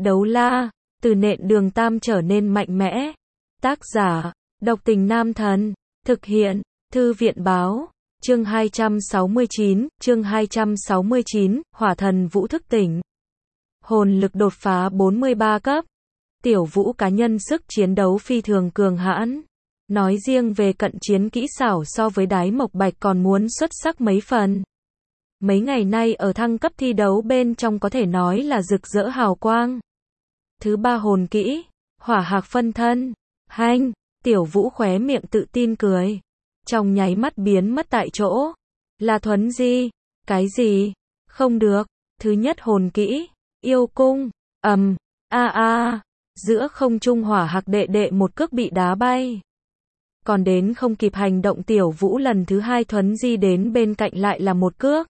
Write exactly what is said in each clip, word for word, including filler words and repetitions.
Đấu la, từ nện Đường Tam trở nên mạnh mẽ. Tác giả, Độc Tình Nam Thần. Thực hiện, Thư viện Báo. Chương hai trăm sáu mươi chín, chương hai trăm sáu mươi chín, Hỏa Thần Vũ thức tỉnh. Hồn lực đột phá bốn mươi ba cấp. Tiểu Vũ cá nhân sức chiến đấu phi thường cường hãn. Nói riêng về cận chiến kỹ xảo so với Đái Mộc Bạch còn muốn xuất sắc mấy phần. Mấy ngày nay ở thăng cấp thi đấu bên trong có thể nói là rực rỡ hào quang. Thứ ba hồn kỹ, Hỏa Hạc phân thân. Hanh, Tiểu Vũ khóe miệng tự tin cười. Trong nháy mắt biến mất tại chỗ. Là thuấn di? Cái gì? Không được. Thứ nhất hồn kỹ, Yêu cung. Ầm, a a, giữa không trung Hỏa Hạc đệ đệ một cước bị đá bay. Còn đến không kịp hành động Tiểu Vũ lần thứ hai thuấn di đến bên cạnh lại là một cước.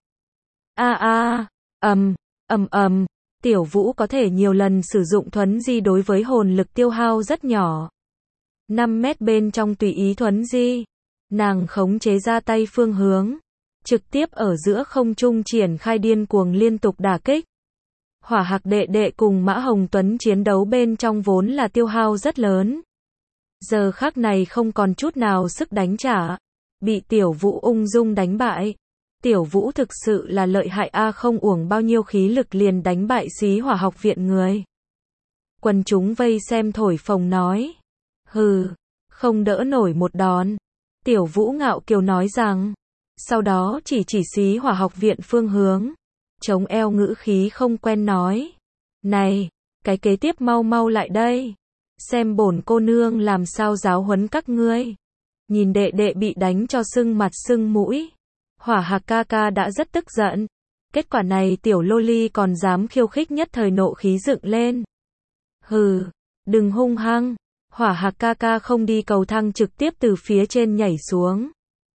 A a, ầm, ầm ầm, Tiểu Vũ có thể nhiều lần sử dụng thuấn di đối với hồn lực tiêu hao rất nhỏ. năm mét bên trong tùy ý thuấn di. Nàng khống chế ra tay phương hướng, trực tiếp ở giữa không trung triển khai điên cuồng liên tục đả kích. Hỏa Hạc đệ đệ cùng Mã Hồng Tuấn chiến đấu bên trong vốn là tiêu hao rất lớn. Giờ khắc này không còn chút nào sức đánh trả, bị Tiểu Vũ ung dung đánh bại. Tiểu Vũ thực sự là lợi hại a, không uổng bao nhiêu khí lực liền đánh bại Xí Hỏa học viện người. Quần chúng vây xem thổi phồng nói. Hừ, không đỡ nổi một đòn. Tiểu Vũ ngạo kiều nói rằng. Sau đó chỉ chỉ Xí Hỏa học viện phương hướng. Chống eo ngữ khí không quen nói. Này, cái kế tiếp mau mau lại đây. Xem bổn cô nương làm sao giáo huấn các ngươi. Nhìn đệ đệ bị đánh cho sưng mặt sưng mũi. Hỏa Hạc ca ca đã rất tức giận. Kết quả này tiểu loli còn dám khiêu khích, nhất thời nộ khí dựng lên. Hừ, đừng hung hăng. Hỏa Hạc ca ca không đi cầu thang trực tiếp từ phía trên nhảy xuống.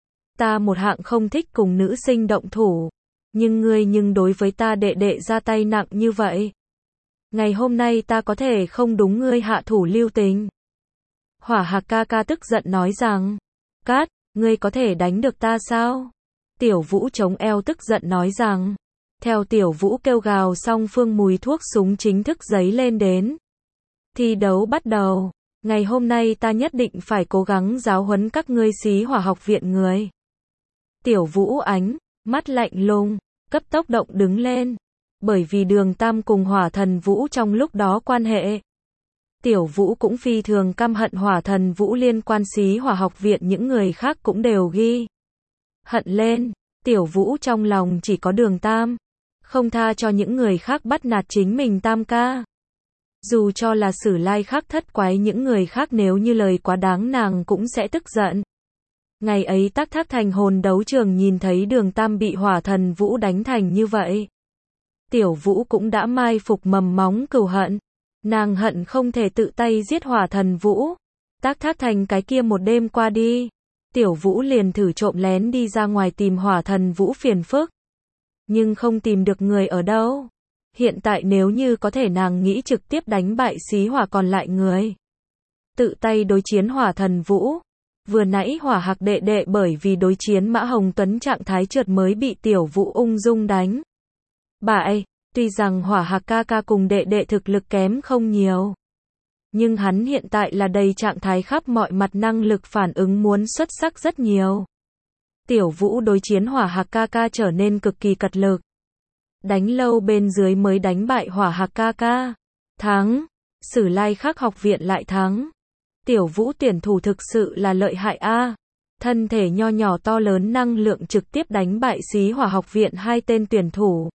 Ta một hạng không thích cùng nữ sinh động thủ. Nhưng ngươi nhưng đối với ta đệ đệ ra tay nặng như vậy. Ngày hôm nay ta có thể không đúng ngươi hạ thủ lưu tình. Hỏa Hạc ca ca tức giận nói rằng. Cát, ngươi có thể đánh được ta sao? Tiểu Vũ chống eo tức giận nói rằng. Theo Tiểu Vũ kêu gào xong phương mùi thuốc súng chính thức giấy lên đến. Thi đấu bắt đầu. Ngày hôm nay ta nhất định phải cố gắng giáo huấn các ngươi Xí Hỏa học viện người. Tiểu Vũ ánh, mắt lạnh lùng, cấp tốc động đứng lên. Bởi vì Đường Tam cùng Hỏa Thần Vũ trong lúc đó quan hệ. Tiểu Vũ cũng phi thường căm hận Hỏa Thần Vũ, liên quan Xí Hỏa học viện những người khác cũng đều ghi hận lên. Tiểu Vũ trong lòng chỉ có Đường Tam, không tha cho những người khác bắt nạt chính mình Tam ca. Dù cho là Sử Lai khác thất quái những người khác nếu như lời quá đáng nàng cũng sẽ tức giận. Ngày ấy Tắc Thác Thành hồn đấu trường nhìn thấy Đường Tam bị Hỏa Thần Vũ đánh thành như vậy. Tiểu Vũ cũng đã mai phục mầm móng cừu hận. Nàng hận không thể tự tay giết Hỏa Thần Vũ. Tắc Thác Thành cái kia một đêm qua đi. Tiểu Vũ liền thử trộm lén đi ra ngoài tìm Hỏa Thần Vũ phiền phức. Nhưng không tìm được người ở đâu. Hiện tại nếu như có thể nàng nghĩ trực tiếp đánh bại Xí Hỏa còn lại người. Tự tay đối chiến Hỏa Thần Vũ. Vừa nãy Hỏa Hạc đệ đệ bởi vì đối chiến Mã Hồng Tuấn trạng thái trượt mới bị Tiểu Vũ ung dung đánh bại. Tuy rằng Hỏa Hạc ca ca cùng đệ đệ thực lực kém không nhiều. Nhưng hắn hiện tại là đầy trạng thái khắp mọi mặt, năng lực phản ứng muốn xuất sắc rất nhiều. Tiểu Vũ đối chiến Hỏa Hạc ca ca trở nên cực kỳ cật lực. Đánh lâu bên dưới mới đánh bại Hỏa Hạc ca ca. Thắng. Sử Lai Khắc học viện lại thắng. Tiểu Vũ tuyển thủ thực sự là lợi hại a. Thân thể nho nhỏ to lớn năng lượng trực tiếp đánh bại Xí Hỏa học viện hai tên tuyển thủ.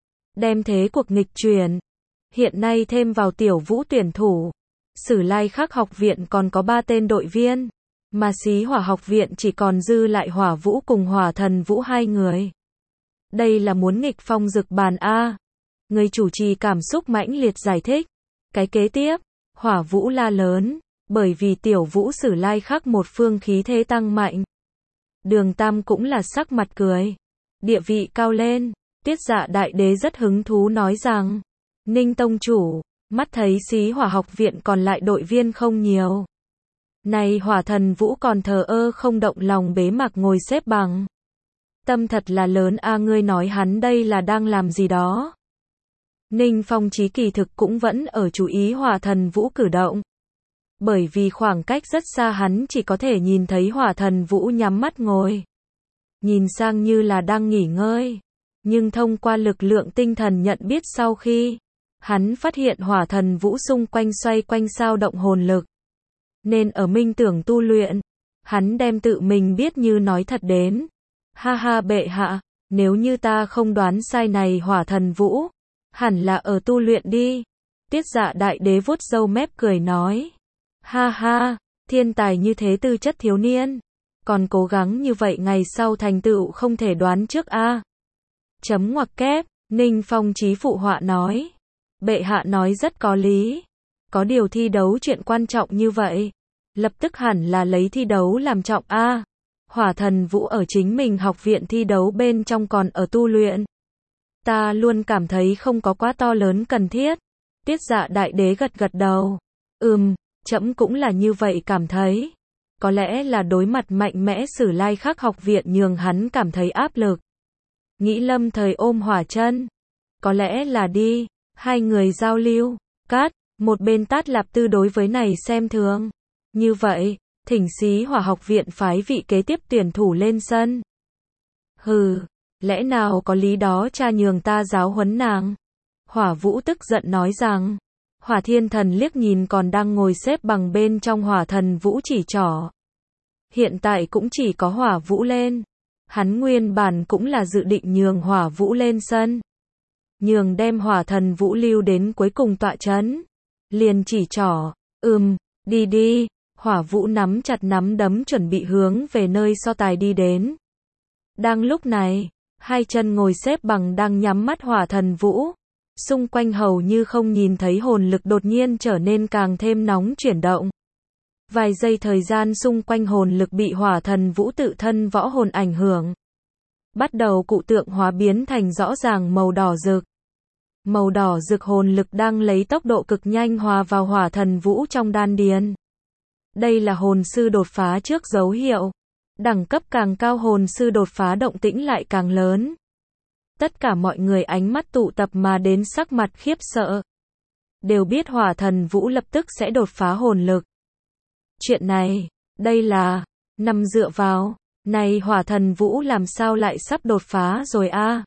Đem thế cuộc nghịch chuyển. Hiện nay thêm vào Tiểu Vũ tuyển thủ. Sử Lai Khắc học viện còn có ba tên đội viên. Mà Xí Hỏa học viện chỉ còn dư lại Hỏa Vũ cùng Hỏa Thần Vũ hai người. Đây là muốn nghịch phong rực bàn a. Người chủ trì cảm xúc mãnh liệt giải thích. Cái kế tiếp, Hỏa Vũ la lớn, bởi vì Tiểu Vũ Sử Lai Khắc một phương khí thế tăng mạnh. Đường Tam cũng là sắc mặt cười. Địa vị cao lên, Tiết Dạ đại đế rất hứng thú nói rằng. Ninh tông chủ, mắt thấy Xí Hỏa học viện còn lại đội viên không nhiều. Này Hỏa Thần Vũ còn thờ ơ không động lòng bế mạc ngồi xếp bằng. Tâm thật là lớn a, ngươi nói hắn đây là đang làm gì đó. Ninh Phong Chí kỳ thực cũng vẫn ở chú ý Hỏa Thần Vũ cử động. Bởi vì khoảng cách rất xa hắn chỉ có thể nhìn thấy Hỏa Thần Vũ nhắm mắt ngồi. Nhìn sang như là đang nghỉ ngơi. Nhưng thông qua lực lượng tinh thần nhận biết sau khi hắn phát hiện Hỏa Thần Vũ xung quanh xoay quanh sao động hồn lực. Nên ở minh tưởng tu luyện. Hắn đem tự mình biết như nói thật đến. Ha ha bệ hạ, nếu như ta không đoán sai này Hỏa Thần Vũ, hẳn là ở tu luyện đi. Tiết Dạ Đại Đế vuốt râu mép cười nói. Ha ha, thiên tài như thế tư chất thiếu niên. Còn cố gắng như vậy ngày sau thành tựu không thể đoán trước a. Chấm ngoặc kép, Ninh Phong Chí phụ họa nói. Bệ hạ nói rất có lý. Có điều thi đấu chuyện quan trọng như vậy. Lập tức hẳn là lấy thi đấu làm trọng a. Hỏa Thần Vũ ở chính mình học viện thi đấu bên trong còn ở tu luyện. Ta luôn cảm thấy không có quá to lớn cần thiết. Tiết Dạ Đại Đế gật gật đầu. Ừm, trẫm cũng là như vậy cảm thấy. Có lẽ là đối mặt mạnh mẽ Sử Lai Khắc học viện nhường hắn cảm thấy áp lực. Nghĩ Lâm Thời ôm Hỏa Chân. Có lẽ là đi. Hai người giao lưu. Cát, một bên Tát Lạp Tư đối với này xem thường. Như vậy, thỉnh Xí Hỏa học viện phái vị kế tiếp tuyển thủ lên sân. Hừ, lẽ nào có lý đó cha nhường ta giáo huấn nàng. Hỏa Vũ tức giận nói rằng. Hỏa Thiên Thần liếc nhìn còn đang ngồi xếp bằng bên trong Hỏa Thần Vũ chỉ trỏ. Hiện tại cũng chỉ có Hỏa Vũ lên. Hắn nguyên bản cũng là dự định nhường Hỏa Vũ lên sân. Nhường đem Hỏa Thần Vũ lưu đến cuối cùng tọa trấn. Liền chỉ trỏ, ừm, đi đi. Hỏa Vũ nắm chặt nắm đấm chuẩn bị hướng về nơi so tài đi đến. Đang lúc này, hai chân ngồi xếp bằng đang nhắm mắt Hỏa Thần Vũ. Xung quanh hầu như không nhìn thấy hồn lực đột nhiên trở nên càng thêm nóng chuyển động. Vài giây thời gian xung quanh hồn lực bị Hỏa Thần Vũ tự thân võ hồn ảnh hưởng. Bắt đầu cụ tượng hóa biến thành rõ ràng màu đỏ rực. Màu đỏ rực hồn lực đang lấy tốc độ cực nhanh hòa vào Hỏa Thần Vũ trong đan điền. Đây là hồn sư đột phá trước dấu hiệu. Đẳng cấp càng cao hồn sư đột phá động tĩnh lại càng lớn. Tất cả mọi người ánh mắt tụ tập mà đến sắc mặt khiếp sợ. Đều biết Hỏa Thần Vũ lập tức sẽ đột phá hồn lực. Chuyện này, đây là, nằm dựa vào, này Hỏa Thần Vũ làm sao lại sắp đột phá rồi a? À?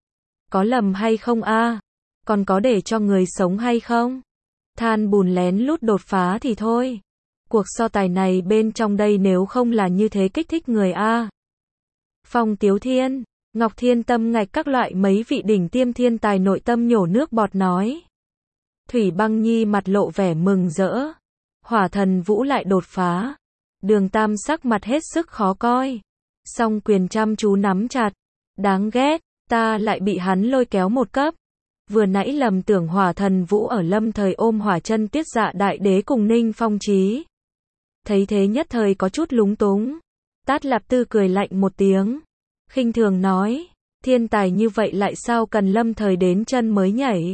Có lầm hay không a? À? Còn có để cho người sống hay không? Than bùn lén lút đột phá thì thôi. Cuộc so tài này bên trong đây nếu không là như thế kích thích người a. À? Phong Tiếu Thiên, Ngọc Thiên Tâm ngạch các loại mấy vị đỉnh tiêm thiên tài nội tâm nhổ nước bọt nói. Thủy Băng Nhi mặt lộ vẻ mừng rỡ. Hỏa Thần Vũ lại đột phá. Đường Tam sắc mặt hết sức khó coi. Song quyền chăm chú nắm chặt. Đáng ghét, ta lại bị hắn lôi kéo một cấp. Vừa nãy lầm tưởng Hỏa Thần Vũ ở Lâm Thời ôm Hỏa Chân Tiết Dạ Đại Đế cùng Ninh Phong Chí. Thấy thế nhất thời có chút lúng túng. Tát Lạp Tư cười lạnh một tiếng. Khinh thường nói, thiên tài như vậy lại sao cần Lâm Thời đến chân mới nhảy?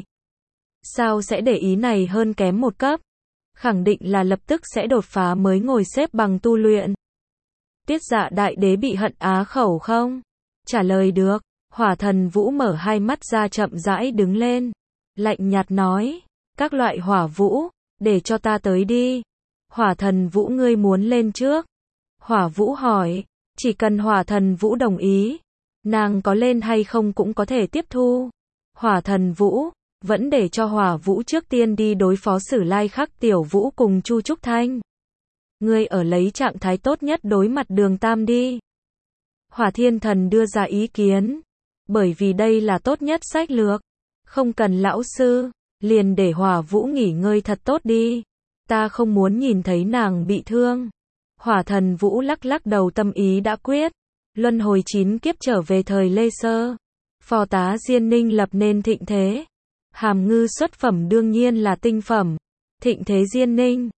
Sao sẽ để ý này hơn kém một cấp? Khẳng định là lập tức sẽ đột phá mới ngồi xếp bằng tu luyện. Tiết Dạ Đại Đế bị hận á khẩu không? Trả lời được, Hỏa Thần Vũ mở hai mắt ra chậm rãi đứng lên. Lạnh nhạt nói, các loại hỏa vũ, để cho ta tới đi. Hỏa Thần Vũ ngươi muốn lên trước. Hỏa Vũ hỏi, chỉ cần Hỏa Thần Vũ đồng ý, nàng có lên hay không cũng có thể tiếp thu. Hỏa Thần Vũ, vẫn để cho Hỏa Vũ trước tiên đi đối phó Sử Lai Khắc Tiểu Vũ cùng Chu Trúc Thanh. Ngươi ở lấy trạng thái tốt nhất đối mặt Đường Tam đi. Hỏa Thiên Thần đưa ra ý kiến. Bởi vì đây là tốt nhất sách lược. Không cần lão sư, liền để Hỏa Vũ nghỉ ngơi thật tốt đi. Ta không muốn nhìn thấy nàng bị thương. Hỏa Thần Vũ lắc lắc đầu tâm ý đã quyết. Luân hồi chín kiếp trở về thời Lê Sơ. Phò tá Diên Ninh lập nên thịnh thế. Hàm ngư xuất phẩm đương nhiên là tinh phẩm. Thịnh thế Diên Ninh.